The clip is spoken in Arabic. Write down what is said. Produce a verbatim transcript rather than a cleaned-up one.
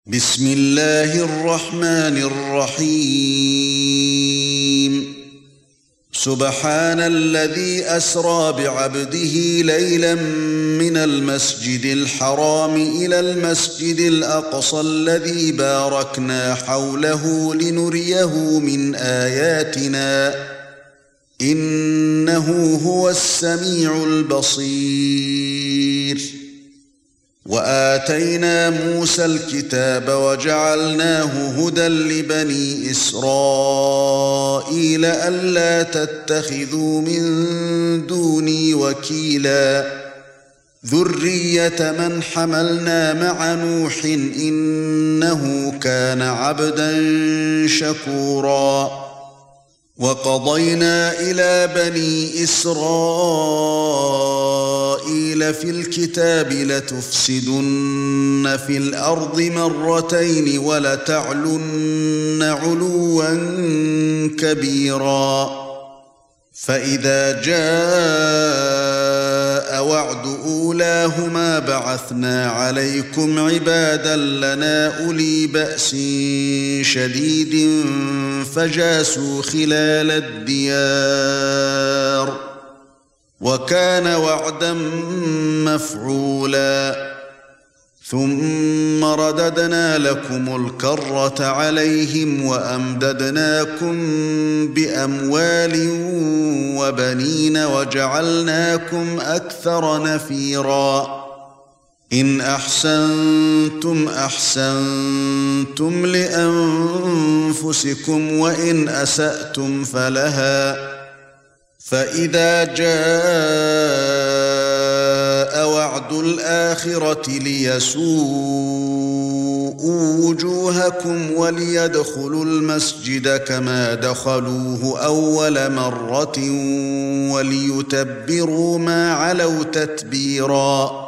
بسم الله الرحمن الرحيم سبحان الذي أسرى بعبده ليلا من المسجد الحرام إلى المسجد الأقصى الذي باركنا حوله لنريه من آياتنا إنه هو السميع البصير. وآتينا موسى الكتاب وجعلناه هدى لبني إسرائيل ألا تتخذوا من دوني وكيلا ذرية من حملنا مع نوح إنه كان عبدا شكورا. وقضينا إلى بني إسرائيل في الكتاب لتفسدن في الأرض مرتين ولتعلن علوا كبيرا. فإذا جاء وعد أولاهما بعثنا عليكم عبادا لنا أولي بأس شديد فجاسوا خلال الديار وكان وعدا مفعولا. ثم رددنا لكم الكرة عليهم وأمددناكم بأموال وبنين وجعلناكم أكثر نفيرا. إن أحسنتم أحسنتم لأنفسكم وإن أسأتم فلها. فإذا جاء وعد الآخرة ليسوءوا وجوهكم وليدخلوا المسجد كما دخلوه أول مرة وليتبروا ما علوا تتبيرا.